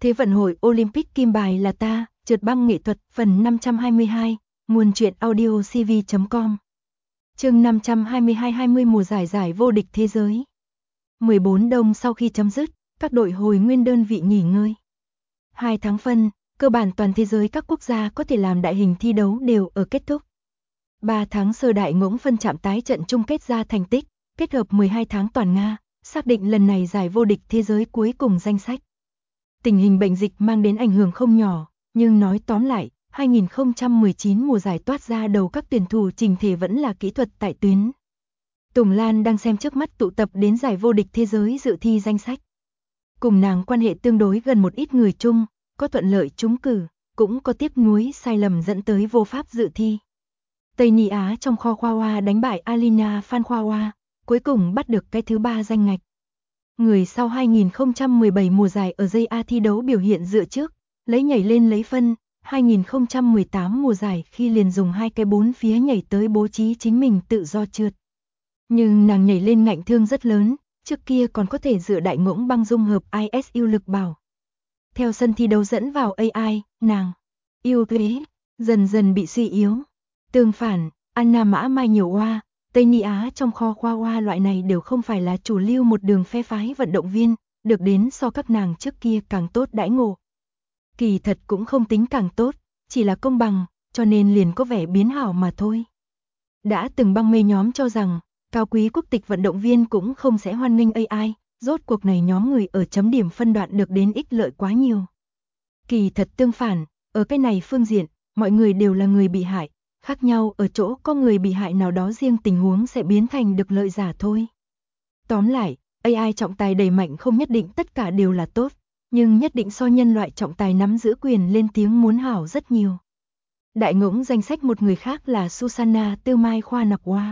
Thế vận hội Olympic kim bài là ta, trượt băng nghệ thuật, phần 522, nguồn truyện audio cv.com. Chương 522 20 mùa giải vô địch thế giới. 14 đông sau khi chấm dứt, các đội hồi nguyên đơn vị nghỉ ngơi. 2 tháng phân, cơ bản toàn thế giới các quốc gia có thể làm đại hình thi đấu đều ở kết thúc. 3 tháng sơ đại ngỗng phân chạm tái trận chung kết ra thành tích, kết hợp 12 tháng toàn Nga, xác định lần này giải vô địch thế giới cuối cùng danh sách. Tình hình bệnh dịch mang đến ảnh hưởng không nhỏ, nhưng nói tóm lại, 2019 mùa giải toát ra đầu các tuyển thủ trình thể vẫn là kỹ thuật tại tuyến. Tùng Lan đang xem trước mắt tụ tập đến giải vô địch thế giới dự thi danh sách. Cùng nàng quan hệ tương đối gần một ít người chung, có thuận lợi trúng cử, cũng có tiếc nuối sai lầm dẫn tới vô pháp dự thi. Tây Ni Á trong kho Khoa Hoa đánh bại Alina Phan Khoa Hoa, cuối cùng bắt được cái thứ 3 danh ngạch. Người sau 2017 mùa giải ở dây A thi đấu biểu hiện dựa trước, lấy nhảy lên lấy phân, 2018 mùa giải khi liền dùng 2 cái 4 phía nhảy tới bố trí chính mình tự do trượt. Nhưng nàng nhảy lên ngạnh thương rất lớn, trước kia còn có thể dựa đại ngỗng băng dung hợp ISU lực bảo. Theo sân thi đấu dẫn vào AI, nàng ưu thế dần dần bị suy yếu. Tương phản, Anna Mã Mai Nhiều Oa, Tây Ni Á trong kho Khoa Hoa loại này đều không phải là chủ lưu một đường phe phái vận động viên, được đến so các nàng trước kia càng tốt đãi ngộ. Kỳ thật cũng không tính càng tốt, chỉ là công bằng, cho nên liền có vẻ biến hảo mà thôi. Đã từng băng mê nhóm cho rằng, cao quý quốc tịch vận động viên cũng không sẽ hoan nghênh AI, rốt cuộc này nhóm người ở chấm điểm phân đoạn được đến ích lợi quá nhiều. Kỳ thật tương phản, ở cái này phương diện, mọi người đều là người bị hại. Khác nhau ở chỗ có người bị hại nào đó riêng tình huống sẽ biến thành được lợi giả thôi. Tóm lại, AI trọng tài đầy mạnh không nhất định tất cả đều là tốt, nhưng nhất định so nhân loại trọng tài nắm giữ quyền lên tiếng muốn hảo rất nhiều. Đại ngỗng danh sách một người khác là Susanna Tư Mai Khoa Nặc Hoa.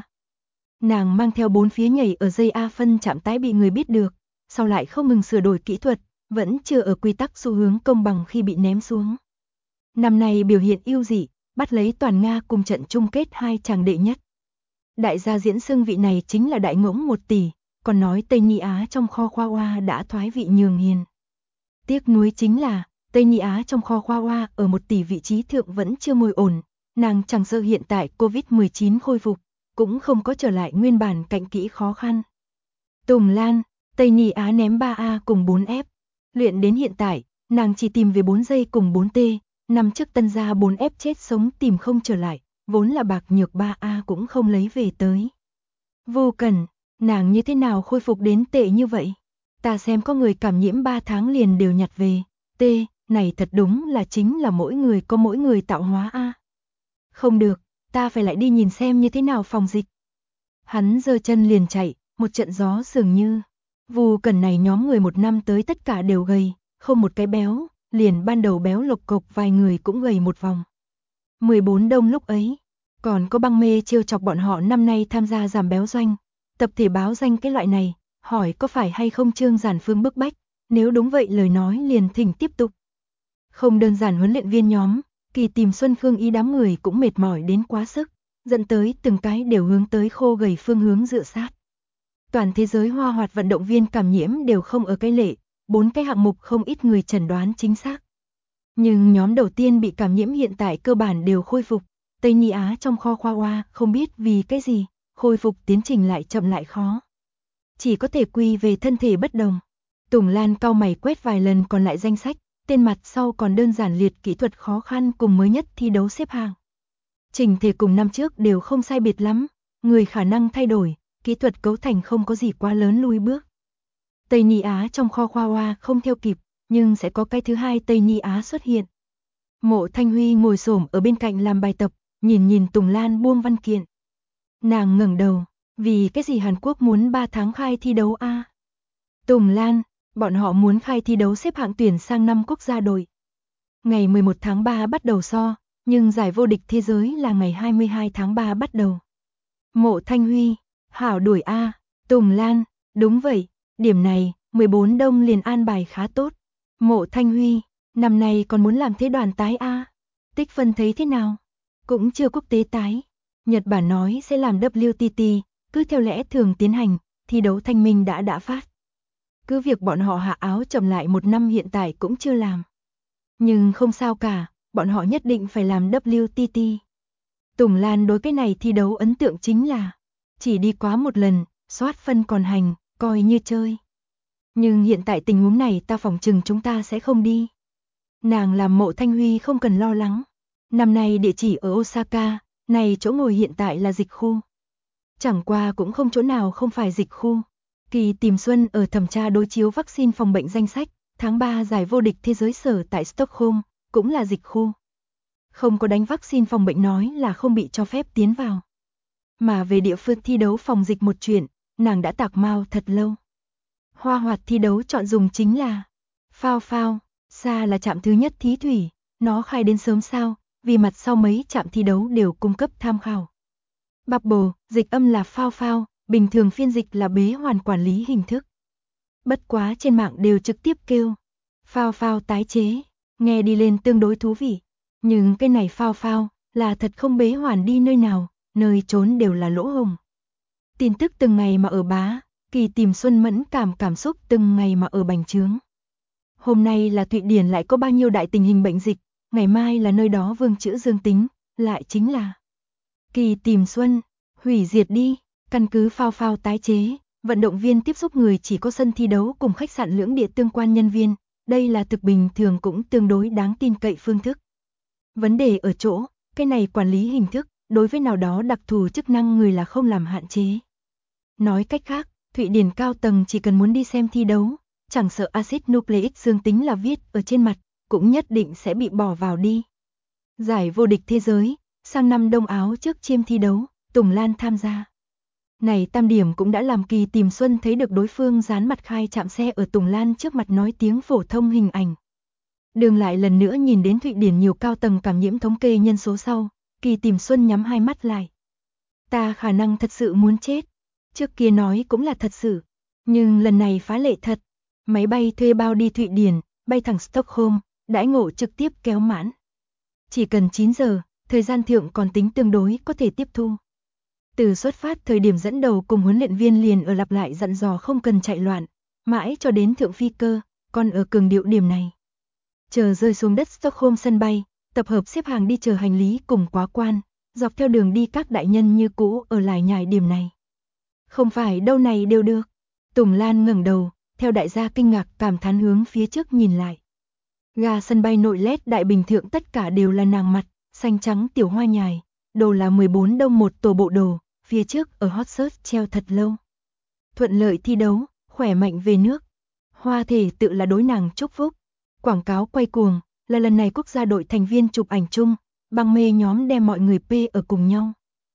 Nàng mang theo 4 phía nhảy ở dây A phân chạm tái bị người biết được, sau lại không ngừng sửa đổi kỹ thuật, vẫn chưa ở quy tắc xu hướng công bằng khi bị ném xuống. Năm nay biểu hiện ưu dị, bắt lấy toàn Nga cùng trận chung kết 2 chàng đệ nhất. Đại gia diễn xưng vị này chính là đại ngỗng 1 tỷ, còn nói Tây Ni Á trong kho Khoa Hoa đã thoái vị nhường hiền. Tiếc nuối chính là, Tây Ni Á trong kho Khoa Hoa ở 1 tỷ vị trí thượng vẫn chưa ngồi ổn, nàng chẳng sợ hiện tại Covid-19 khôi phục, cũng không có trở lại nguyên bản cạnh kỹ khó khăn. Tùng Lan, Tây Ni Á ném 3A cùng 4F, luyện đến hiện tại, nàng chỉ tìm về 4 giây cùng 4T. Năm trước tân gia 4F chết sống tìm không trở lại, vốn là bạc nhược 3A cũng không lấy về tới. Vô Cần, nàng như thế nào khôi phục đến tệ như vậy? Ta xem có người cảm nhiễm 3 tháng liền đều nhặt về. T, này thật đúng là chính là mỗi người có mỗi người tạo hóa A. Không được, ta phải lại đi nhìn xem như thế nào phòng dịch. Hắn giơ chân liền chạy, một trận gió dường như. Vô Cần này nhóm người một năm tới tất cả đều gầy, không một cái béo. Liền ban đầu béo lộc cộc vài người cũng gầy một vòng. 14 đông lúc ấy, còn có băng mê trêu chọc bọn họ năm nay tham gia giảm béo doanh, tập thể báo danh cái loại này, hỏi có phải hay không Trương Giản Phương bức bách, nếu đúng vậy lời nói liền thỉnh tiếp tục. Không đơn giản huấn luyện viên nhóm, Kỳ Tìm Xuân Phương ý đám người cũng mệt mỏi đến quá sức, dẫn tới từng cái đều hướng tới khô gầy phương hướng dựa sát. Toàn thế giới hoa hoạt vận động viên cảm nhiễm đều không ở cái lệ. 4 cái hạng mục không ít người chẩn đoán chính xác. Nhưng nhóm đầu tiên bị cảm nhiễm hiện tại cơ bản đều khôi phục. Tây Ni Á trong kho Khoa Hoa không biết vì cái gì, khôi phục tiến trình lại chậm lại khó. Chỉ có thể quy về thân thể bất đồng. Tùng Lan cau mày quét vài lần còn lại danh sách, tên mặt sau còn đơn giản liệt kỹ thuật khó khăn cùng mới nhất thi đấu xếp hạng. Trình thể cùng năm trước đều không sai biệt lắm, người khả năng thay đổi, kỹ thuật cấu thành không có gì quá lớn lui bước. Tây Ni Á trong kho Khoa Hoa không theo kịp, nhưng sẽ có cái thứ 2 Tây Ni Á xuất hiện. Mộ Thanh Huy ngồi xổm ở bên cạnh làm bài tập, nhìn Tùng Lan buông văn kiện. Nàng ngẩng đầu, vì cái gì Hàn Quốc muốn 3 tháng khai thi đấu a? Tùng Lan, bọn họ muốn khai thi đấu xếp hạng tuyển sang năm quốc gia đội. Ngày 11 tháng 3 bắt đầu so, nhưng giải vô địch thế giới là ngày 22 tháng 3 bắt đầu. Mộ Thanh Huy, hảo đuổi a. Tùng Lan, đúng vậy. Điểm này, 14 đông liền an bài khá tốt. Mộ Thanh Huy, năm nay còn muốn làm thế đoàn tái A. Tích phân thấy thế nào? Cũng chưa quốc tế tái. Nhật Bản nói sẽ làm WTT, cứ theo lẽ thường tiến hành, thi đấu thanh minh đã phát. cứ việc bọn họ hạ áo chậm lại 1 năm hiện tại cũng chưa làm. Nhưng không sao cả, bọn họ nhất định phải làm WTT. Tùng Lan đối cái này thi đấu ấn tượng chính là chỉ đi quá 1 lần, soát phân còn hành, coi như chơi. Nhưng hiện tại tình huống này ta phỏng chừng chúng ta sẽ không đi. Nàng làm Mộ Thanh Huy không cần lo lắng. Năm nay địa chỉ ở Osaka, này chỗ ngồi hiện tại là dịch khu. Chẳng qua cũng không chỗ nào không phải dịch khu. Kỳ Tìm Xuân ở thẩm tra đối chiếu vaccine phòng bệnh danh sách, tháng 3 giải vô địch thế giới sở tại Stockholm, cũng là dịch khu. Không có đánh vaccine phòng bệnh nói là không bị cho phép tiến vào. Mà về địa phương thi đấu phòng dịch một chuyện, nàng đã tạc mau thật lâu. Hoa hoạt thi đấu chọn dùng chính là phao phao, xa là trạm thứ nhất thí thủy, nó khai đến sớm sao, vì mặt sau mấy trạm thi đấu đều cung cấp tham khảo. Bubble, dịch âm là phao phao, bình thường phiên dịch là bế hoàn quản lý hình thức. Bất quá trên mạng đều trực tiếp kêu phao phao tái chế, nghe đi lên tương đối thú vị. Nhưng cái này phao phao là thật không bế hoàn đi nơi nào, nơi trốn đều là lỗ hổng. Tin tức từng ngày mà ở bá, Kỳ Tìm Xuân mẫn cảm xúc từng ngày mà ở bành trướng. Hôm nay là Thụy Điển lại có bao nhiêu đại tình hình bệnh dịch, ngày mai là nơi đó vương chữ dương tính, lại chính là Kỳ Tìm Xuân, hủy diệt đi, căn cứ phao phao tái chế, vận động viên tiếp xúc người chỉ có sân thi đấu cùng khách sạn lưỡng địa tương quan nhân viên, đây là thực bình thường cũng tương đối đáng tin cậy phương thức. Vấn đề ở chỗ, cái này quản lý hình thức, đối với nào đó đặc thù chức năng người là không làm hạn chế. Nói cách khác, Thụy Điển cao tầng chỉ cần muốn đi xem thi đấu, chẳng sợ axit nucleic dương tính là viết ở trên mặt, cũng nhất định sẽ bị bỏ vào đi. Giải vô địch thế giới, sang năm Đông Áo trước chiêm thi đấu, Tùng Lan tham gia. Này tam điểm cũng đã làm Kỳ Tìm Xuân thấy được đối phương dán mặt khai chạm xe ở Tùng Lan trước mặt nói tiếng phổ thông hình ảnh. Đường lại lần nữa nhìn đến Thụy Điển nhiều cao tầng cảm nhiễm thống kê nhân số sau, Kỳ Tìm Xuân nhắm hai mắt lại. Ta khả năng thật sự muốn chết. Trước kia nói cũng là thật sự, nhưng lần này phá lệ thật. Máy bay thuê bao đi Thụy Điển, bay thẳng Stockholm, đãi ngộ trực tiếp kéo mãn. Chỉ cần 9 giờ, thời gian thượng còn tính tương đối có thể tiếp thu. Từ xuất phát thời điểm dẫn đầu cùng huấn luyện viên liền ở lặp lại dặn dò không cần chạy loạn, mãi cho đến thượng phi cơ, còn ở cường điệu điểm này. Chờ rơi xuống đất Stockholm sân bay, tập hợp xếp hàng đi chờ hành lý cùng quá quan, dọc theo đường đi các đại nhân như cũ ở lại nhải điểm này. Không phải đâu này đều được. Tùng Lan ngẩng đầu, theo đại gia kinh ngạc cảm thán hướng phía trước nhìn lại. Ga sân bay nội LED đại bình thượng tất cả đều là nàng mặt, xanh trắng tiểu hoa nhài, đồ là 14 đồng một tổ bộ đồ, phía trước ở hot search treo thật lâu. Thuận lợi thi đấu, khỏe mạnh về nước. Hoa thể tự là đối nàng chúc phúc. Quảng cáo quay cuồng, là lần này quốc gia đội thành viên chụp ảnh chung, băng mê nhóm đem mọi người pê ở cùng nhau.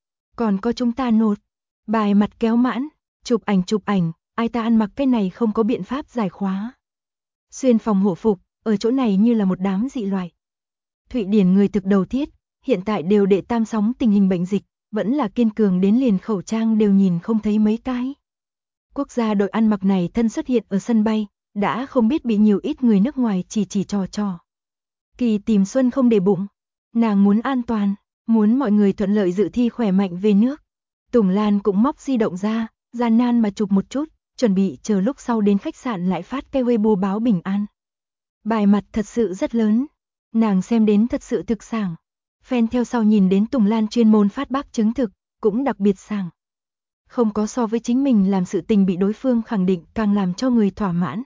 Còn có chúng ta nột, bài mặt kéo mãn, chụp ảnh, ai ta ăn mặc cái này không có biện pháp giải khóa. Xuyên phòng hộ phục, ở chỗ này như là một đám dị loại. Thụy Điển người thực đầu thiết, hiện tại đều đệ tam sóng tình hình bệnh dịch, vẫn là kiên cường đến liền khẩu trang đều nhìn không thấy mấy cái. Quốc gia đội ăn mặc này thân xuất hiện ở sân bay, đã không biết bị nhiều ít người nước ngoài chỉ trò. Kỳ Tìm Xuân không để bụng, nàng muốn an toàn, muốn mọi người thuận lợi dự thi khỏe mạnh về nước. Tùng Lan cũng móc di động ra, gian nan mà chụp một chút, chuẩn bị chờ lúc sau đến khách sạn lại phát cái Weibo báo bình an. Bài mặt thật sự rất lớn, nàng xem đến thật sự thực sảng. Fan theo sau nhìn đến Tùng Lan chuyên môn phát bác chứng thực, cũng đặc biệt sảng. Không có so với chính mình làm sự tình bị đối phương khẳng định càng làm cho người thỏa mãn.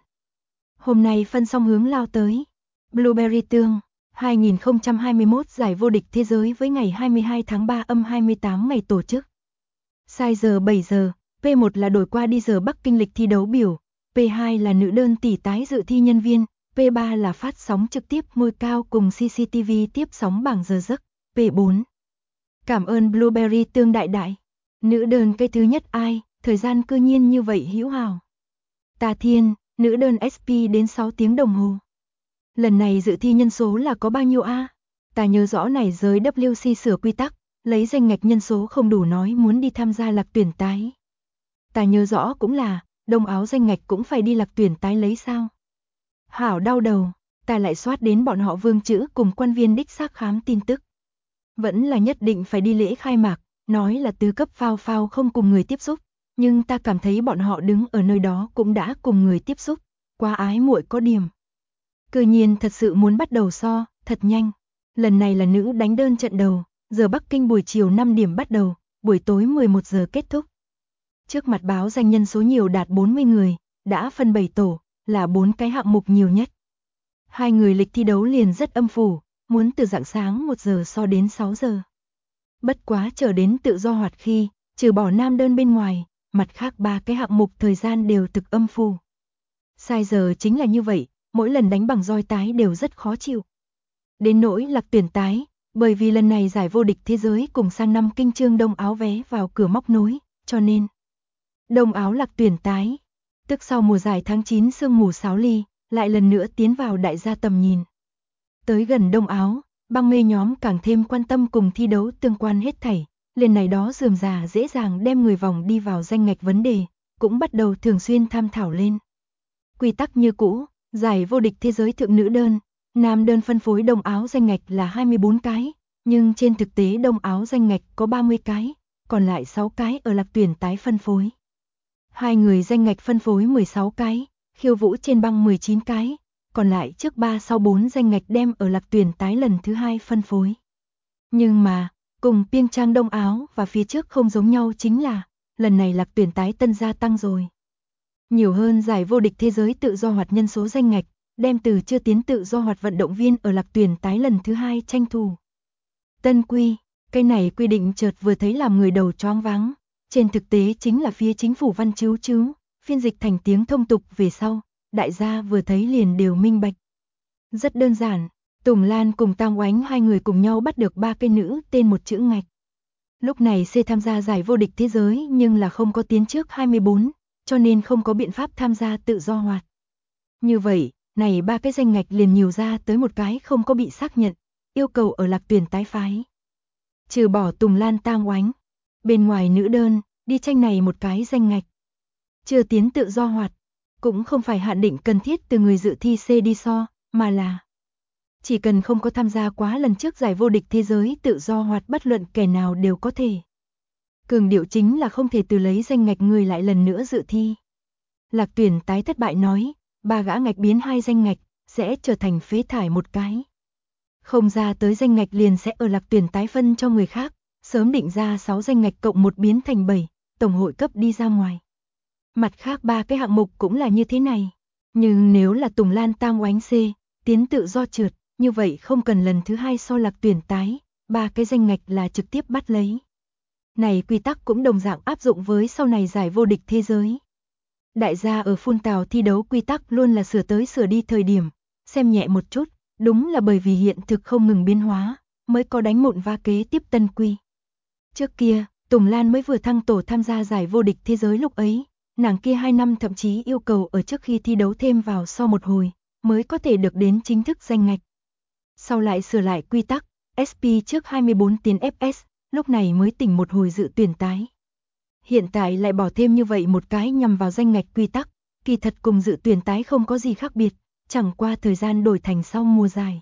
Hôm nay phân song hướng lao tới. Blueberry Tương, 2021 giải vô địch thế giới với ngày 22 tháng 3 âm 28 ngày tổ chức. Sai giờ 7 giờ, P1 là đổi qua đi giờ Bắc Kinh lịch thi đấu biểu, P2 là nữ đơn tỷ tái dự thi nhân viên, P3 là phát sóng trực tiếp ngôi cao cùng CCTV tiếp sóng bảng giờ giấc, P4. Cảm ơn Blueberry Tương đại đại. Nữ đơn cái thứ nhất ai, thời gian cư nhiên như vậy hữu hảo. Tà Thiên, nữ đơn SP đến 6 tiếng đồng hồ. Lần này dự thi nhân số là có bao nhiêu a? Ta nhớ rõ này giới WC sửa quy tắc, lấy danh ngạch nhân số không đủ nói muốn đi tham gia lạc tuyển tái. Ta nhớ rõ cũng là, Đông Áo danh ngạch cũng phải đi lạc tuyển tái lấy sao. Hảo đau đầu, ta lại soát đến bọn họ vương chữ cùng quan viên đích xác khám tin tức. Vẫn là nhất định phải đi lễ khai mạc, nói là tứ cấp phao phao không cùng người tiếp xúc, nhưng ta cảm thấy bọn họ đứng ở nơi đó cũng đã cùng người tiếp xúc, quá ái muội có điểm. Cư nhiên thật sự muốn bắt đầu so, thật nhanh. Lần này là nữ đánh đơn trận đầu, giờ Bắc Kinh buổi chiều 5 điểm bắt đầu, buổi tối 11 giờ kết thúc. Trước mặt báo danh nhân số nhiều đạt 40 người, đã phân 7 tổ, là 4 cái hạng mục nhiều nhất. Hai người lịch thi đấu liền rất âm phủ, muốn từ rạng sáng 1 giờ so đến 6 giờ. Bất quá chờ đến tự do hoạt khi, trừ bỏ nam đơn bên ngoài, mặt khác 3 cái hạng mục thời gian đều thực âm phủ. Sai giờ chính là như vậy, mỗi lần đánh bằng roi tái đều rất khó chịu. Đến nỗi Lạc Tuyển tái, bởi vì lần này giải vô địch thế giới cùng sang năm kinh chương đông áo vé vào cửa móc nối, cho nên đông áo Lạc Tuyển tái, tức sau mùa giải tháng 9 sương mù sáo ly, lại lần nữa tiến vào đại gia tầm nhìn. Tới gần đông áo, băng mê nhóm càng thêm quan tâm cùng thi đấu tương quan hết thảy, liền này đó rườm rà dễ dàng đem người vòng đi vào danh ngạch vấn đề, cũng bắt đầu thường xuyên tham thảo lên. Quy tắc như cũ, giải vô địch thế giới thượng nữ đơn, nam đơn phân phối đông áo danh ngạch là 24 cái, nhưng trên thực tế đông áo danh ngạch có 30 cái, còn lại 6 cái ở Lạc Tuyển tái phân phối. Hai người danh ngạch phân phối 16 cái, khiêu vũ trên băng 19 cái, còn lại trước 3 sau 4 danh ngạch đem ở Lạc Tuyển tái lần thứ 2 phân phối. Nhưng mà, cùng Piêng Trang đông áo và phía trước không giống nhau chính là, lần này Lạc Tuyển tái tân gia tăng rồi. Nhiều hơn giải vô địch thế giới tự do hoạt nhân số danh ngạch, đem từ chưa tiến tự do hoạt vận động viên ở Lạc Tuyển tái lần thứ 2 tranh thủ. Tân quy, cái này quy định chợt vừa thấy làm người đầu choáng váng, trên thực tế chính là phía chính phủ văn chiếu phiên dịch thành tiếng thông tục về sau, đại gia vừa thấy liền đều minh bạch. Rất đơn giản, Tùng Lan cùng Tang Oánh hai người cùng nhau bắt được 3 cây nữ tên một chữ ngạch. Lúc này C tham gia giải vô địch thế giới nhưng là không có tiến trước 24, cho nên không có biện pháp tham gia tự do hoạt. Như vậy, này 3 cái danh ngạch liền nhiều ra tới một cái không có bị xác nhận, yêu cầu ở Lạc Tuyển tái phái. Trừ bỏ Tùng Lan Tang Oánh, bên ngoài nữ đơn, đi tranh này một cái danh ngạch. Chưa tiến tự do hoạt, cũng không phải hạn định cần thiết từ người dự thi C đi so, mà là chỉ cần không có tham gia quá lần trước giải vô địch thế giới tự do hoạt bất luận kẻ nào đều có thể. Cường điệu chính là không thể từ lấy danh ngạch người lại lần nữa dự thi. Lạc Tuyển tái thất bại nói, 3 gã ngạch biến 2 danh ngạch, sẽ trở thành phế thải một cái. Không ra tới danh ngạch liền sẽ ở Lạc Tuyển tái phân cho người khác, sớm định ra 6 danh ngạch cộng 1 biến thành 7, tổng hội cấp đi ra ngoài. Mặt khác 3 cái hạng mục cũng là như thế này, nhưng nếu là Tùng Lan Tang Oánh C, tiến tự do trượt, như vậy không cần lần thứ 2 so Lạc Tuyển tái, 3 cái danh ngạch là trực tiếp bắt lấy. Này quy tắc cũng đồng dạng áp dụng với sau này giải vô địch thế giới. Đại gia ở phun tào thi đấu quy tắc luôn là sửa tới sửa đi thời điểm, xem nhẹ một chút, đúng là bởi vì hiện thực không ngừng biến hóa, mới có đánh mụn va kế tiếp tân quy. Trước kia, Tùng Lan mới vừa thăng tổ tham gia giải vô địch thế giới lúc ấy, nàng kia 2 năm thậm chí yêu cầu ở trước khi thi đấu thêm vào so một hồi, mới có thể được đến chính thức danh ngạch. Sau lại sửa lại quy tắc, SP trước 24 tiến FS, lúc này mới tỉnh một hồi dự tuyển tái. Hiện tại lại bỏ thêm như vậy một cái nhằm vào danh ngạch quy tắc, kỳ thật cùng dự tuyển tái không có gì khác biệt, chẳng qua thời gian đổi thành sau mùa giải.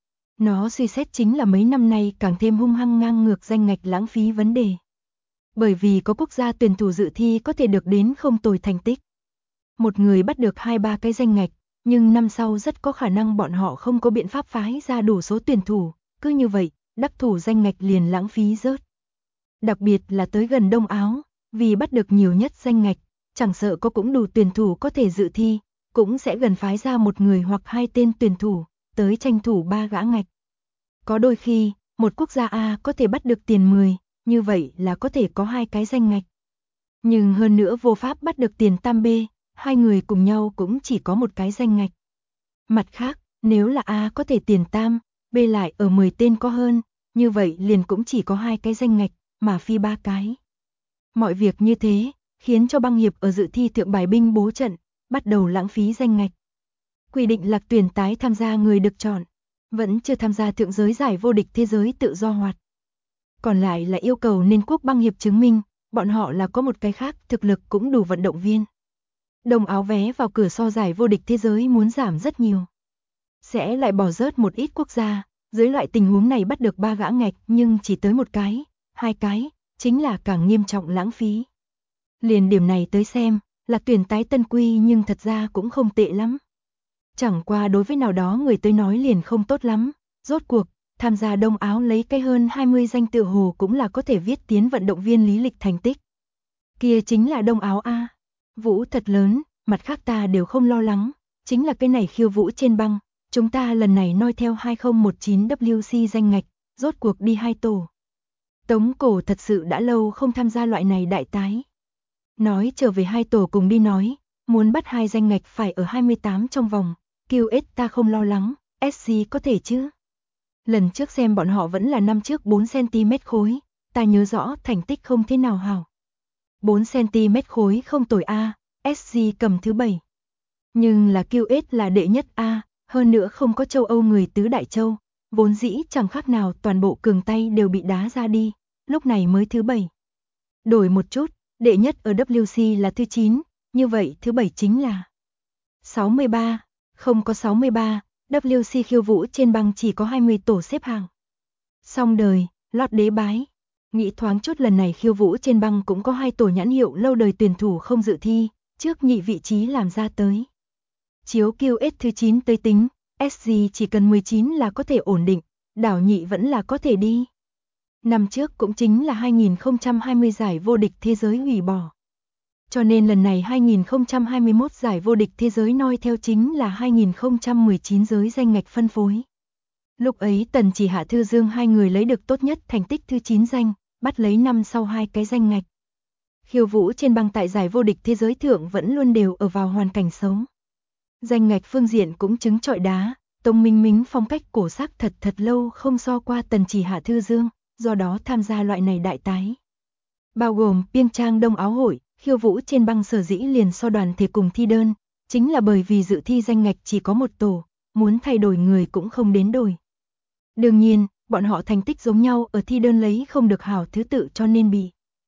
Nó suy xét chính là mấy năm nay càng thêm hung hăng ngang ngược danh ngạch lãng phí vấn đề. Bởi vì có quốc gia tuyển thủ dự thi có thể được đến không tồi thành tích. Một người bắt được 2-3 cái danh ngạch, nhưng năm sau rất có khả năng bọn họ không có biện pháp phái ra đủ số tuyển thủ, cứ như vậy, đắc thủ danh ngạch liền lãng phí rớt. Đặc biệt là tới gần Đông Áo, vì bắt được nhiều nhất danh ngạch, chẳng sợ có cũng đủ tuyển thủ có thể dự thi, cũng sẽ gần phái ra một người hoặc 2 tên tuyển thủ, tới tranh thủ 3 gã ngạch. Có đôi khi, một quốc gia A có thể bắt được tiền 10, như vậy là có thể có 2 cái danh ngạch. Nhưng hơn nữa vô pháp bắt được tiền tam B, 2 người cùng nhau cũng chỉ có một cái danh ngạch. Mặt khác, nếu là A có thể tiền tam, B lại ở 10 tên có hơn, như vậy liền cũng chỉ có 2 cái danh ngạch, mà phi 3 cái. Mọi việc như thế, khiến cho băng hiệp ở dự thi thượng bài binh bố trận, bắt đầu lãng phí danh ngạch. Quy định Lạc Tuyển tái tham gia người được chọn, vẫn chưa tham gia thượng giới giải vô địch thế giới tự do hoạt. Còn lại là yêu cầu nên quốc băng hiệp chứng minh, bọn họ là có một cái khác thực lực cũng đủ vận động viên. Đồng áo vé vào cửa so giải vô địch thế giới muốn giảm rất nhiều. Sẽ lại bỏ rớt một ít quốc gia, dưới loại tình huống này bắt được 3 gã ngạch nhưng chỉ tới 1 cái, 2 cái, chính là càng nghiêm trọng lãng phí. Liền điểm này tới xem, là tuyển tái tân quy nhưng thật ra cũng không tệ lắm. Chẳng qua đối với nào đó người tới nói liền không tốt lắm, rốt cuộc, tham gia Đông Áo lấy cái hơn 20 danh tự hồ cũng là có thể viết tiến vận động viên lý lịch thành tích. Kia chính là Đông Áo A. Vũ thật lớn, mặt khác ta đều không lo lắng, chính là cái này khiêu vũ trên băng, chúng ta lần này noi theo 2019 WC danh ngạch, rốt cuộc đi 2 tổ. Tống Cổ thật sự đã lâu không tham gia loại này đại tái. Nói trở về 2 tổ cùng đi nói, muốn bắt 2 danh ngạch phải ở 28 trong vòng, QS ta không lo lắng, SC có thể chứ. Lần trước xem bọn họ vẫn là năm trước 4cm khối, ta nhớ rõ thành tích không thế nào hảo. 4cm khối không tồi A, SC cầm thứ 7. Nhưng là QS là đệ nhất A, hơn nữa không có châu Âu người tứ đại châu, vốn dĩ chẳng khác nào toàn bộ cường tay đều bị đá ra đi, lúc này mới thứ 7. Đổi một chút, đệ nhất ở WC là thứ 9, như vậy thứ 7 chính là 63, không có 63, WC khiêu vũ trên băng chỉ có 20 tổ xếp hàng. Xong đời, lót đế bái. Nghĩ thoáng chút lần này khiêu vũ trên băng cũng có 2 tổ nhãn hiệu lâu đời tuyển thủ không dự thi, trước nhị vị trí làm ra tới. Chiếu QS thứ 9 tới tính, SG chỉ cần 19 là có thể ổn định, đảo nhị vẫn là có thể đi. Năm trước cũng chính là 2020 giải vô địch thế giới hủy bỏ. Cho nên lần này 2021 giải vô địch thế giới noi theo chính là 2019 giới danh ngạch phân phối. Lúc ấy Tần Chỉ Hạ Thư Dương hai người lấy được tốt nhất thành tích thứ 9 danh, bắt lấy năm sau 2 cái danh ngạch. Khiêu vũ trên băng tại giải vô địch thế giới thượng vẫn luôn đều ở vào hoàn cảnh xấu. Danh ngạch phương diện cũng chứng trọi đá, Tống Minh Mính phong cách cổ sắc thật lâu không so qua Tần Chỉ Hạ Thư Dương, do đó tham gia loại này đại tái. Bao gồm Piêng Trang Đông Áo hội, khiêu vũ trên băng sở dĩ liền so đoàn thể cùng thi đơn, chính là bởi vì dự thi danh ngạch chỉ có một tổ, muốn thay đổi người cũng không đến đổi. Đương nhiên, bọn họ thành tích giống nhau ở thi đơn lấy không được hảo thứ tự cho nên bị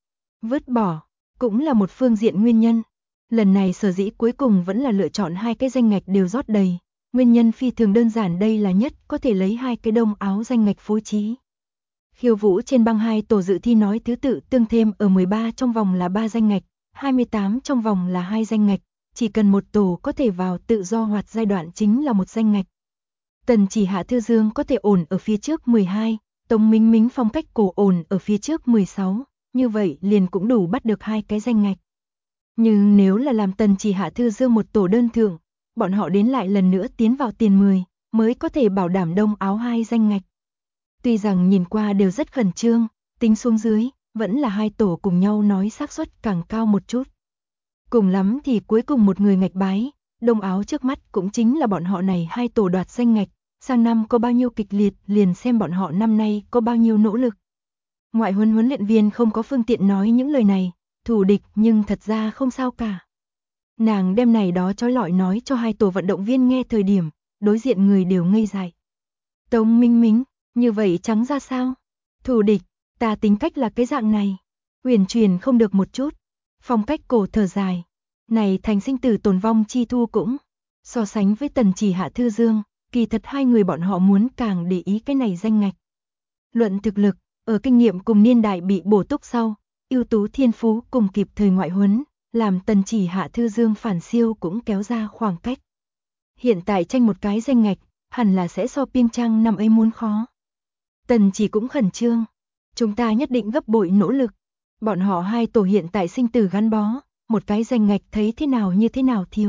vứt bỏ, cũng là một phương diện nguyên nhân. Lần này sở dĩ cuối cùng vẫn là lựa chọn 2 cái danh ngạch đều rót đầy, nguyên nhân phi thường đơn giản đây là nhất có thể lấy 2 cái Đông Áo danh ngạch phối trí. Khiêu vũ trên băng 2 tổ dự thi nói thứ tự tương thêm ở 13 trong vòng là 3 danh ngạch, 28 trong vòng là 2 danh ngạch, chỉ cần một tổ có thể vào tự do hoạt giai đoạn chính là một danh ngạch. Tần Chỉ Hạ Thư Dương có thể ổn ở phía trước 12, Tống Minh Mính phong cách cổ ổn ở phía trước 16, như vậy liền cũng đủ bắt được 2 cái danh ngạch. Nhưng nếu là làm Tần Chỉ Hạ Thư Dương một tổ đơn thượng, bọn họ đến lại lần nữa tiến vào tiền 10, mới có thể bảo đảm Đông Áo 2 danh ngạch. Tuy rằng nhìn qua đều rất khẩn trương, tính xuống dưới, vẫn là 2 tổ cùng nhau nói xác suất càng cao một chút. Cùng lắm thì cuối cùng một người ngạch bái, Đông Áo trước mắt cũng chính là bọn họ này 2 tổ đoạt danh ngạch, sang năm có bao nhiêu kịch liệt liền xem bọn họ năm nay có bao nhiêu nỗ lực. Ngoại huấn luyện viên không có phương tiện nói những lời này, thù địch nhưng thật ra không sao cả. Nàng đem này đó trói lọi nói cho 2 tổ vận động viên nghe thời điểm, đối diện người đều ngây dại. Tống Minh Mính, như vậy trắng ra sao? Thù địch, ta tính cách là cái dạng này. Huyền truyền không được một chút. Phong cách cổ thở dài. Này thành sinh tử tồn vong chi thu cũng. So sánh với Tần Chỉ Hạ Thư Dương, kỳ thật 2 người bọn họ muốn càng để ý cái này danh ngạch. Luận thực lực, ở kinh nghiệm cùng niên đại bị bổ túc sau, ưu tú thiên phú cùng kịp thời ngoại huấn, làm Tần Chỉ Hạ Thư Dương phản siêu cũng kéo ra khoảng cách. Hiện tại tranh một cái danh ngạch, hẳn là sẽ so Piêng Trang năm ấy muốn khó. Tần Chỉ cũng khẩn trương. Chúng ta nhất định gấp bội nỗ lực. Bọn họ 2 tổ hiện tại sinh tử gắn bó, một cái danh ngạch thấy thế nào như thế nào thiếu.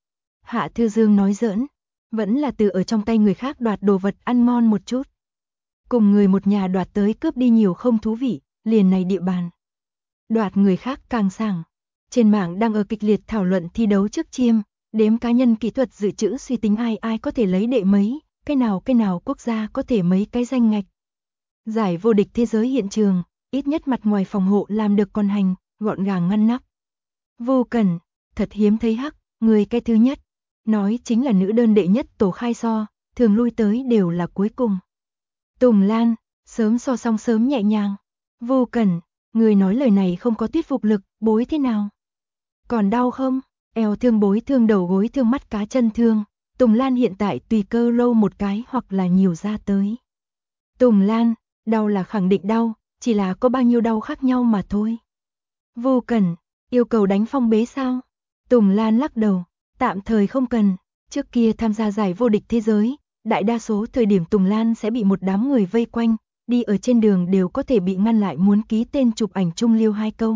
Hạ Thư Dương nói giỡn, vẫn là từ ở trong tay người khác đoạt đồ vật ăn ngon một chút. Cùng người một nhà đoạt tới cướp đi nhiều không thú vị, liền này địa bàn. Đoạt người khác càng sảng. Trên mạng đang ở kịch liệt thảo luận thi đấu trước chiêm, đếm cá nhân kỹ thuật dự trữ suy tính ai có thể lấy đệ mấy, cái nào quốc gia có thể mấy cái danh ngạch. Giải vô địch thế giới hiện trường, ít nhất mặt ngoài phòng hộ làm được con hành, gọn gàng ngăn nắp. Vô Cần, thật hiếm thấy hắc, người cái thứ nhất, nói chính là nữ đơn đệ nhất tổ khai so, thường lui tới đều là cuối cùng. Tùng Lan, sớm so xong sớm nhẹ nhàng. Vô Cần, người nói lời này không có thuyết phục lực, bối thế nào? Còn đau không? Eo thương bối thương đầu gối thương mắt cá chân thương. Tùng Lan hiện tại tùy cơ lâu một cái hoặc là nhiều ra tới. Tùng Lan, đau là khẳng định đau, chỉ là có bao nhiêu đau khác nhau mà thôi. Vô Cần, Yêu cầu đánh phong bế sao? Tùng Lan lắc đầu, tạm thời không cần. Trước kia tham gia giải vô địch thế giới, đại đa số thời điểm Tùng Lan sẽ bị một đám người vây quanh, đi ở trên đường đều có thể bị ngăn lại muốn ký tên chụp ảnh chung lưu 2 câu.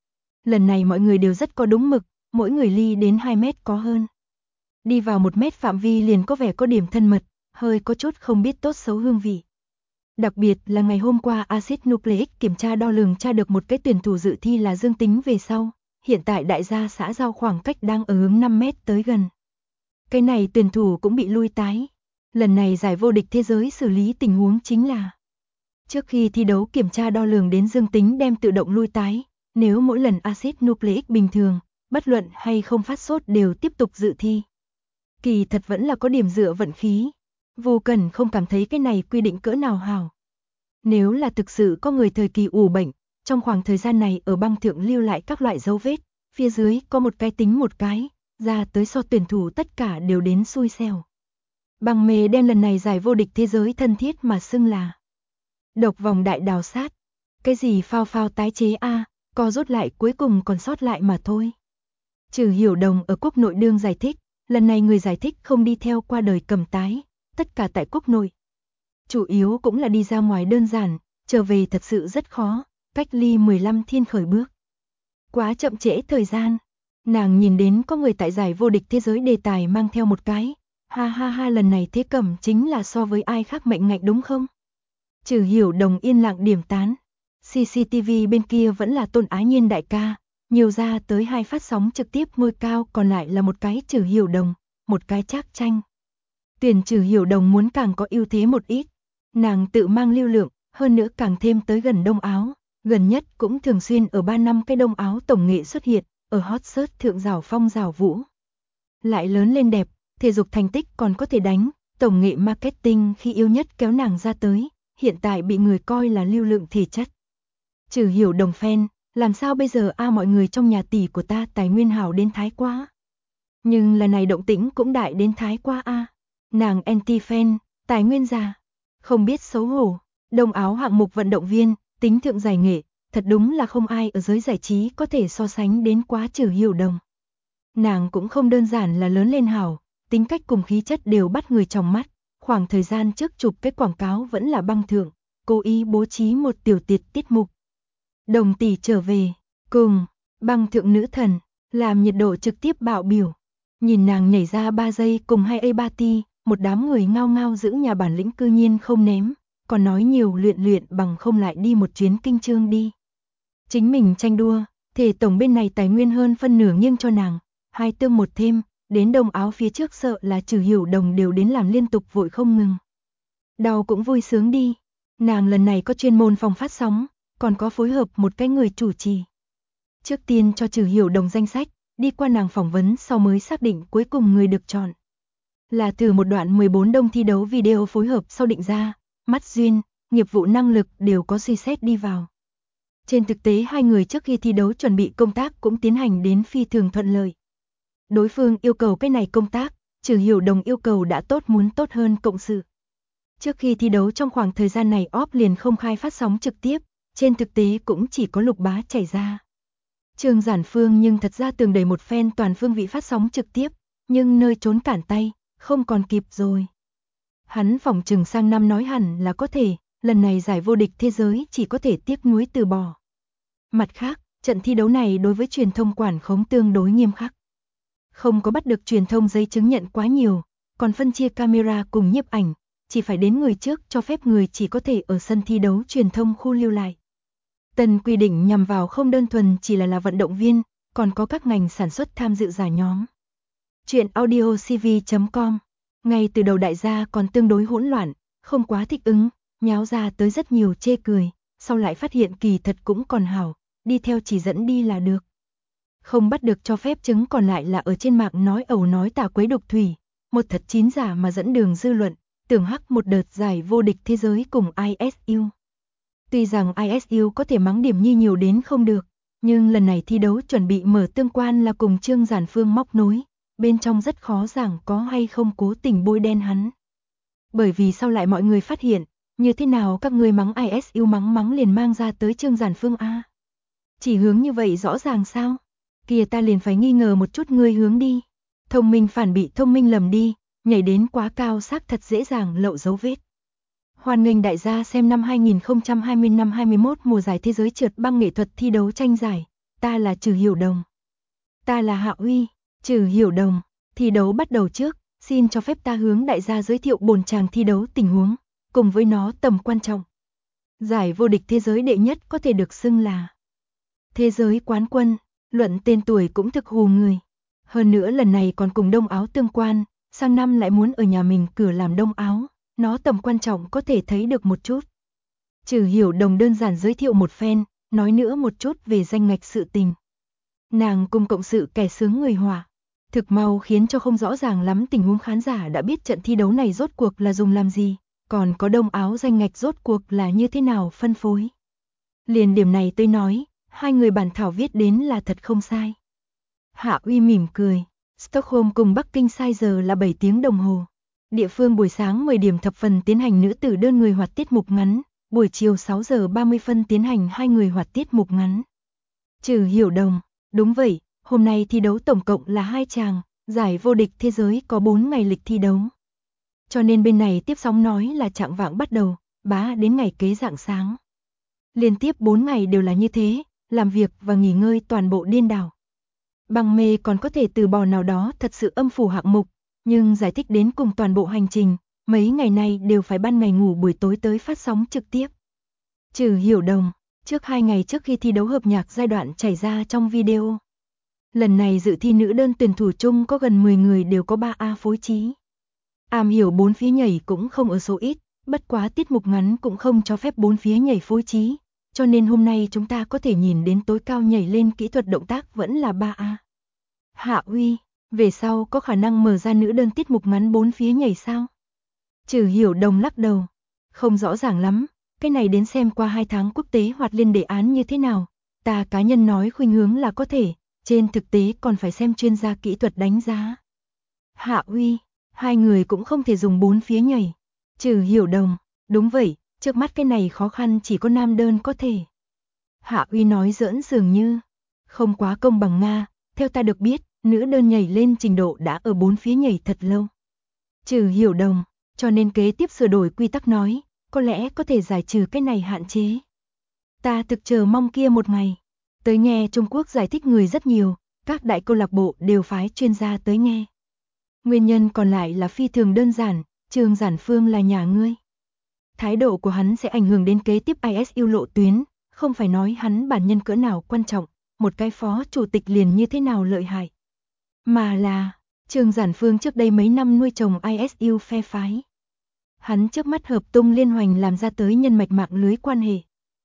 Lần này mọi người đều rất có đúng mực, mỗi người ly đến 2 mét có hơn. Đi vào 1 mét phạm vi liền có vẻ có điểm thân mật, hơi có chút không biết tốt xấu hương vị. Đặc biệt là ngày hôm qua axit nucleic kiểm tra đo lường tra được một cái tuyển thủ dự thi là dương tính về sau, hiện tại đại gia xã giao khoảng cách đang ở hướng 5 mét tới gần. Cái này tuyển thủ cũng bị lui tái. Lần này giải vô địch thế giới xử lý tình huống chính là trước khi thi đấu kiểm tra đo lường đến dương tính đem tự động lui tái, nếu mỗi lần axit nucleic bình thường, bất luận hay không phát sốt đều tiếp tục dự thi. Kỳ thật vẫn là có điểm dựa vận khí. Vô Cẩn không cảm thấy cái này quy định cỡ nào hảo. Nếu là thực sự có người thời kỳ ủ bệnh, trong khoảng thời gian này ở băng thượng lưu lại các loại dấu vết, phía dưới có một cái tính một cái, ra tới so tuyển thủ tất cả đều đến xui xẻo. Băng mê đem lần này giải vô địch thế giới thân thiết mà xưng là độc vòng đại đào sát. Cái gì phao phao tái chế a, co rút lại cuối cùng còn sót lại mà thôi. Trừ Hiểu Đồng ở quốc nội đương giải thích, lần này người giải thích không đi theo qua đời cầm tái, tất cả tại quốc nội. Chủ yếu cũng là đi ra ngoài đơn giản, trở về thật sự rất khó, cách ly 15 thiên khởi bước. Quá chậm trễ thời gian, nàng nhìn đến có người tại giải vô địch thế giới đề tài mang theo một cái, ha ha ha lần này thế cẩm chính là so với ai khác mệnh ngạch đúng không? Trừ Hiểu Đồng yên lặng điểm tán, CCTV bên kia vẫn là Tôn Ái Nhiên đại ca, nhiều ra tới 2 phát sóng trực tiếp ngôi cao còn lại là một cái Trừ Hiểu Đồng, một cái Trác Tranh. Tuyển Trừ Hiểu Đồng muốn càng có ưu thế một ít, nàng tự mang lưu lượng, hơn nữa càng thêm tới gần đông áo, gần nhất cũng thường xuyên ở 3 năm cái đông áo tổng nghệ xuất hiện, ở hot search thượng rào phong rào vũ. Lại lớn lên đẹp, thể dục thành tích còn có thể đánh, tổng nghệ marketing khi yêu nhất kéo nàng ra tới, hiện tại bị người coi là lưu lượng thể chất. Trừ Hiểu Đồng fan, làm sao bây giờ mọi người trong nhà tỷ của ta tài nguyên hảo đến thái quá. Nhưng lần này động tĩnh cũng đại đến thái quá nàng anti-fan, tài nguyên già, không biết xấu hổ, đông áo hạng mục vận động viên, tính thượng giải nghệ, thật đúng là không ai ở giới giải trí có thể so sánh đến quá Trừ Hiểu Đồng. Nàng cũng không đơn giản là lớn lên hảo, tính cách cùng khí chất đều bắt người trong mắt, khoảng thời gian trước chụp cái quảng cáo vẫn là băng thượng, cố ý bố trí một tiểu tiết mục. Đồng tỷ trở về, cùng, băng thượng nữ thần, làm nhiệt độ trực tiếp bạo biểu. Nhìn nàng nhảy ra 3 giây cùng 2A party, một đám người ngao ngao giữ nhà bản lĩnh cư nhiên không ném, còn nói nhiều luyện bằng không lại đi một chuyến kinh chương đi. Chính mình tranh đua, thể tổng bên này tài nguyên hơn phân nửa nghiêng cho nàng, 2 tương 1 thêm, đến đông áo phía trước sợ là Trừ Hiểu Đồng đều đến làm liên tục vội không ngừng. Đau cũng vui sướng đi, nàng lần này có chuyên môn phòng phát sóng, còn có phối hợp một cái người chủ trì. Trước tiên cho Trừ Hiểu Đồng danh sách, đi qua nàng phỏng vấn sau mới xác định cuối cùng người được chọn. Là từ một đoạn 14 đông thi đấu video phối hợp sau định ra, mắt duyên, nghiệp vụ năng lực đều có suy xét đi vào. Trên thực tế 2 người trước khi thi đấu chuẩn bị công tác cũng tiến hành đến phi thường thuận lợi. Đối phương yêu cầu cái này công tác, Trừ Hiểu Đồng yêu cầu đã tốt muốn tốt hơn cộng sự. Trước khi thi đấu trong khoảng thời gian này OP liền không khai phát sóng trực tiếp, trên thực tế cũng chỉ có Lục Bá chảy ra. Trương Giản Phương nhưng thật ra tường đầy một phen toàn phương vị phát sóng trực tiếp, nhưng nơi trốn cản tay, không còn kịp rồi. Hắn phỏng chừng sang năm nói hẳn là có thể, lần này giải vô địch thế giới chỉ có thể tiếc nuối từ bỏ. Mặt khác, trận thi đấu này đối với truyền thông quản khống tương đối nghiêm khắc. Không có bắt được truyền thông giấy chứng nhận quá nhiều, còn phân chia camera cùng nhiếp ảnh, chỉ phải đến người trước cho phép người chỉ có thể ở sân thi đấu truyền thông khu lưu lại. Tân quy định nhằm vào không đơn thuần chỉ là vận động viên, còn có các ngành sản xuất tham dự giải nhóm. Chuyện audio cv.com. Ngay từ đầu đại gia còn tương đối hỗn loạn, không quá thích ứng, nháo ra tới rất nhiều chê cười, sau lại phát hiện kỳ thật cũng còn hảo, đi theo chỉ dẫn đi là được. Không bắt được cho phép chứng còn lại là ở trên mạng nói ẩu nói tả quấy đục thủy, một thật chín giả mà dẫn đường dư luận, tưởng hắc một đợt giải vô địch thế giới cùng ISU. Tuy rằng ISU có thể mắng điểm nhi nhiều đến không được, nhưng lần này thi đấu chuẩn bị mở tương quan là cùng Trương Giản Phương móc nối, bên trong rất khó giảng có hay không cố tình bôi đen hắn. Bởi vì sau lại mọi người phát hiện, như thế nào các người mắng ISU mắng liền mang ra tới Trương Giản Phương a? Chỉ hướng như vậy rõ ràng sao? kia ta liền phải nghi ngờ một chút ngươi hướng đi. Thông minh phản bị thông minh lầm đi, nhảy đến quá cao xác thật dễ dàng lộ dấu vết. Hoan nghênh đại gia xem năm 2020 năm 21 mùa giải thế giới trượt băng nghệ thuật thi đấu tranh giải. Ta là Trừ Hiểu Đồng. Ta là Hạ Uy. Trừ Hiểu Đồng. Thi đấu bắt đầu trước, xin cho phép ta hướng đại gia giới thiệu bồn chàng thi đấu tình huống, cùng với nó tầm quan trọng. Giải vô địch thế giới đệ nhất có thể được xưng là thế giới quán quân, luận tên tuổi cũng thực hù người. Hơn nữa lần này còn cùng Đông Áo tương quan, sang năm lại muốn ở nhà mình cửa làm Đông Áo, nó tầm quan trọng có thể thấy được một chút. Trừ Hiểu Đồng đơn giản giới thiệu một phen, nói nữa một chút về danh ngạch sự tình. Nàng cùng cộng sự kẻ sướng người họa, thực mau khiến cho không rõ ràng lắm tình huống khán giả đã biết trận thi đấu này rốt cuộc là dùng làm gì, còn có Đông Áo danh ngạch rốt cuộc là như thế nào phân phối. Liền điểm này tôi nói, hai người bản thảo viết đến là thật không sai. Hạ Uy mỉm cười, Stockholm cùng Bắc Kinh sai giờ là 7 tiếng đồng hồ. Địa phương buổi sáng 10 điểm thập phần tiến hành nữ tử đơn người hoạt tiết mục ngắn, buổi chiều 6 giờ 30 phân tiến hành hai người hoạt tiết mục ngắn. Trừ Hiểu Đồng, đúng vậy, hôm nay thi đấu tổng cộng là 2 chàng, giải vô địch thế giới có 4 ngày lịch thi đấu. Cho nên bên này tiếp sóng nói là chạng vạng bắt đầu, bá đến ngày kế rạng sáng. Liên tiếp 4 ngày đều là như thế, làm việc và nghỉ ngơi toàn bộ điên đảo. Băng mê còn có thể từ bỏ nào đó thật sự âm phủ hạng mục, nhưng giải thích đến cùng toàn bộ hành trình, mấy ngày nay đều phải ban ngày ngủ buổi tối tới phát sóng trực tiếp. Trừ Hiểu Đồng, trước 2 ngày trước khi thi đấu hợp nhạc giai đoạn chảy ra trong video. Lần này dự thi nữ đơn tuyển thủ chung có gần 10 người đều có 3A phối trí. Am hiểu 4 phía nhảy cũng không ở số ít, bất quá tiết mục ngắn cũng không cho phép 4 phía nhảy phối trí, cho nên hôm nay chúng ta có thể nhìn đến tối cao nhảy lên kỹ thuật động tác vẫn là 3A. Hạ Uy, về sau có khả năng mở ra nữ đơn tiết mục ngắn 4 phía nhảy sao? Trừ Hiểu Đồng lắc đầu, không rõ ràng lắm, cái này đến xem qua 2 tháng quốc tế hoạt liên đề án như thế nào, ta cá nhân nói khuynh hướng là có thể, trên thực tế còn phải xem chuyên gia kỹ thuật đánh giá. Hạ Uy, hai người cũng không thể dùng 4 phía nhảy. Trừ Hiểu Đồng, đúng vậy, trước mắt cái này khó khăn chỉ có nam đơn có thể. Hạ Uy nói giỡn dường như, không quá công bằng Nga, theo ta được biết, nữ đơn nhảy lên trình độ đã ở 4 phía nhảy thật lâu. Trừ Hiểu Đồng, cho nên kế tiếp sửa đổi quy tắc nói, có lẽ có thể giải trừ cái này hạn chế. Ta thực chờ mong kia một ngày. Tới nghe Trung Quốc giải thích người rất nhiều, các đại câu lạc bộ đều phái chuyên gia tới nghe. Nguyên nhân còn lại là phi thường đơn giản, Trường Giản Phương là nhà ngươi. Thái độ của hắn sẽ ảnh hưởng đến kế tiếp ISU lộ tuyến, không phải nói hắn bản nhân cỡ nào quan trọng, một cái phó chủ tịch liền như thế nào lợi hại. Mà là, Trường Giản Phương trước đây mấy năm nuôi chồng ISU phe phái. Hắn trước mắt hợp tung liên hoành làm ra tới nhân mạch mạng lưới quan hệ.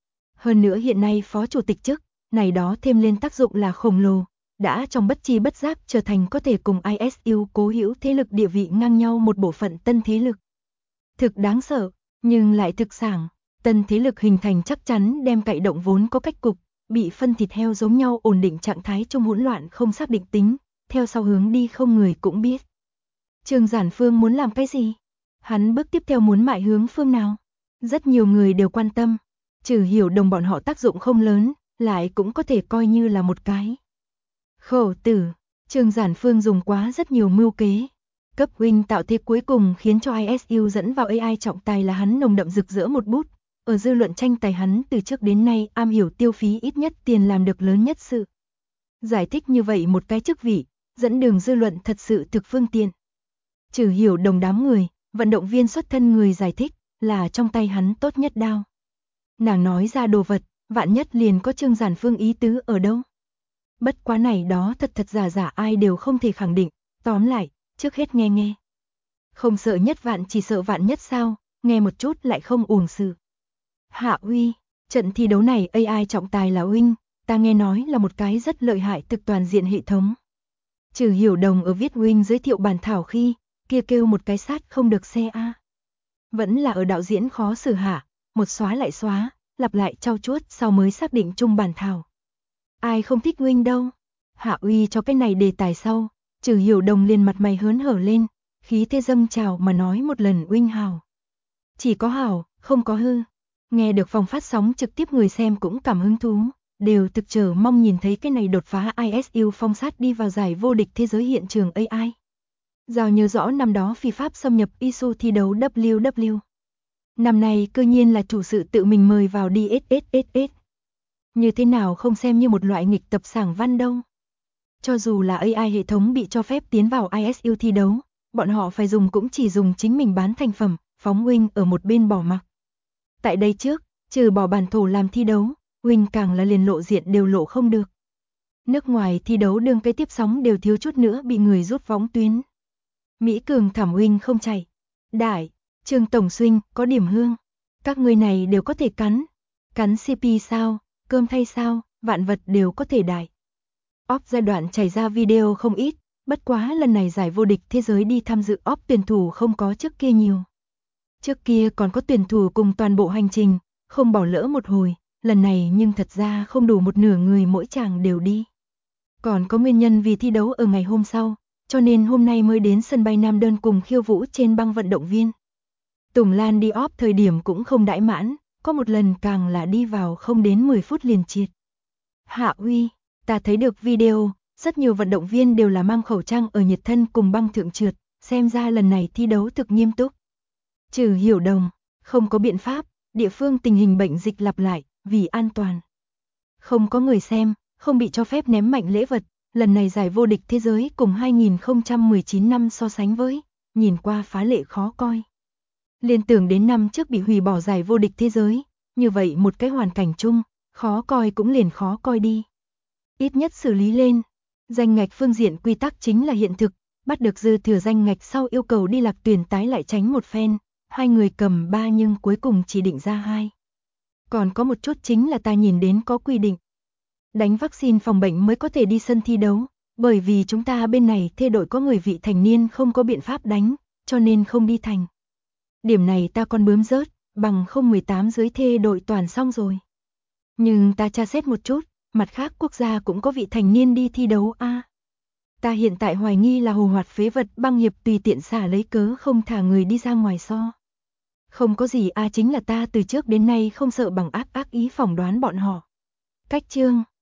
Hơn nữa hiện nay phó chủ tịch chức, này đó thêm lên tác dụng là khổng lồ, đã trong bất chi bất giác trở thành có thể cùng ISU cố hữu thế lực địa vị ngang nhau một bộ phận tân thế lực. Thực đáng sợ, nhưng lại thực sảng, tân thế lực hình thành chắc chắn đem cậy động vốn có cách cục, bị phân thịt heo giống nhau ổn định trạng thái trong hỗn loạn không xác định tính, theo sau hướng đi không người cũng biết. Trường Giản Phương muốn làm cái gì? Hắn bước tiếp theo muốn mại hướng phương nào? Rất nhiều người đều quan tâm, Trừ Hiểu Đồng bọn họ tác dụng không lớn, lại cũng có thể coi như là một cái khẩu tử. Trường Giản Phương dùng quá rất nhiều mưu kế. Cấp huynh tạo thế cuối cùng khiến cho ISU dẫn vào AI trọng tài là hắn nồng đậm rực rỡ một bút. Ở dư luận tranh tài hắn từ trước đến nay am hiểu tiêu phí ít nhất tiền làm được lớn nhất sự. Giải thích như vậy một cái chức vị, dẫn đường dư luận thật sự thực phương tiện. Trừ Hiểu Đồng đám người, vận động viên xuất thân người giải thích là trong tay hắn tốt nhất đao. Nàng nói ra đồ vật, vạn nhất liền có Trương Giản Phương ý tứ ở đâu. Bất quá này đó thật giả ai đều không thể khẳng định, tóm lại, trước hết nghe nghe. Không sợ nhất vạn chỉ sợ vạn nhất sao, nghe một chút lại không uổng sự. Hạ Uy, trận thi đấu này AI trọng tài là huynh, ta nghe nói là một cái rất lợi hại thực toàn diện hệ thống. Trừ Hiểu Đồng ở viết huynh giới thiệu bản thảo khi, kia kêu một cái sát không được xe a. Vẫn là ở đạo diễn khó xử hạ, một xóa lại xóa, lặp lại trau chuốt sau mới xác định chung bản thảo. Ai không thích huynh đâu. Hạ Uy cho cái này đề tài sau, Trừ Hiểu Đồng liền mặt mày hớn hở lên, khí thế dâng trào mà nói một lần huynh hào. Chỉ có hảo, không có hư. Nghe được phòng phát sóng trực tiếp người xem cũng cảm hứng thú, đều thực chờ mong nhìn thấy cái này đột phá ISU phong sát đi vào giải vô địch thế giới hiện trường AI. Giao nhớ rõ năm đó phi pháp xâm nhập ISU thi đấu WW. Năm nay cơ nhiên là chủ sự tự mình mời vào đi SSSS. Như thế nào không xem như một loại nghịch tập sảng văn đâu. Cho dù là AI hệ thống bị cho phép tiến vào ISU thi đấu, bọn họ phải dùng cũng chỉ dùng chính mình bán thành phẩm, phóng Wing ở một bên bỏ mặc. Tại đây trước, trừ bỏ bản thổ làm thi đấu, Wing càng là liền lộ diện đều lộ không được. Nước ngoài thi đấu đương cái tiếp sóng đều thiếu chút nữa bị người rút võng tuyến. Mỹ Cường thảm Wing không chạy. Đại, Trương Tổng Xuynh, có điểm hương. Các người này đều có thể cắn. Cắn CP sao, cơm thay sao, vạn vật đều có thể đại. OP giai đoạn chảy ra video không ít, bất quá lần này giải vô địch thế giới đi tham dự OP tuyển thủ không có trước kia nhiều. Trước kia còn có tuyển thủ cùng toàn bộ hành trình, không bỏ lỡ một hồi, lần này nhưng thật ra không đủ một nửa người mỗi chàng đều đi. Còn có nguyên nhân vì thi đấu ở ngày hôm sau, cho nên hôm nay mới đến sân bay Nam Đơn cùng khiêu vũ trên băng vận động viên. Tùng Lan đi OP thời điểm cũng không đãi mãn, có một lần càng là đi vào không đến 10 phút liền triệt. Hạ Uy, ta thấy được video, rất nhiều vận động viên đều là mang khẩu trang ở nhiệt thân cùng băng thượng trượt, xem ra lần này thi đấu thực nghiêm túc. Trừ Hiểu Đồng, không có biện pháp, địa phương tình hình bệnh dịch lặp lại, vì an toàn. Không có người xem, không bị cho phép ném mạnh lễ vật, lần này giải vô địch thế giới cùng 2019 năm so sánh với, nhìn qua phá lệ khó coi. Liên tưởng đến năm trước bị hủy bỏ giải vô địch thế giới, như vậy một cái hoàn cảnh chung, khó coi cũng liền khó coi đi. Ít nhất xử lý lên, danh ngạch phương diện quy tắc chính là hiện thực, bắt được dư thừa danh ngạch sau yêu cầu đi lạc tuyển tái lại tránh một phen, hai người cầm 3 nhưng cuối cùng chỉ định ra 2. Còn có một chút chính là ta nhìn đến có quy định. Đánh vaccine phòng bệnh mới có thể đi sân thi đấu, bởi vì chúng ta bên này thê đội có người vị thành niên không có biện pháp đánh, cho nên không đi thành. Điểm này ta còn bướm rớt, bằng không 18 dưới thê đội toàn xong rồi. Nhưng ta tra xét một chút, mặt khác quốc gia cũng có vị thành niên đi thi đấu a. Ta hiện tại hoài nghi là hồ hoạt phế vật băng hiệp tùy tiện xả lấy cớ không thả người đi ra ngoài so. Không có gì a, chính là ta từ trước đến nay không sợ bằng ác ý phỏng đoán bọn họ. Cách chương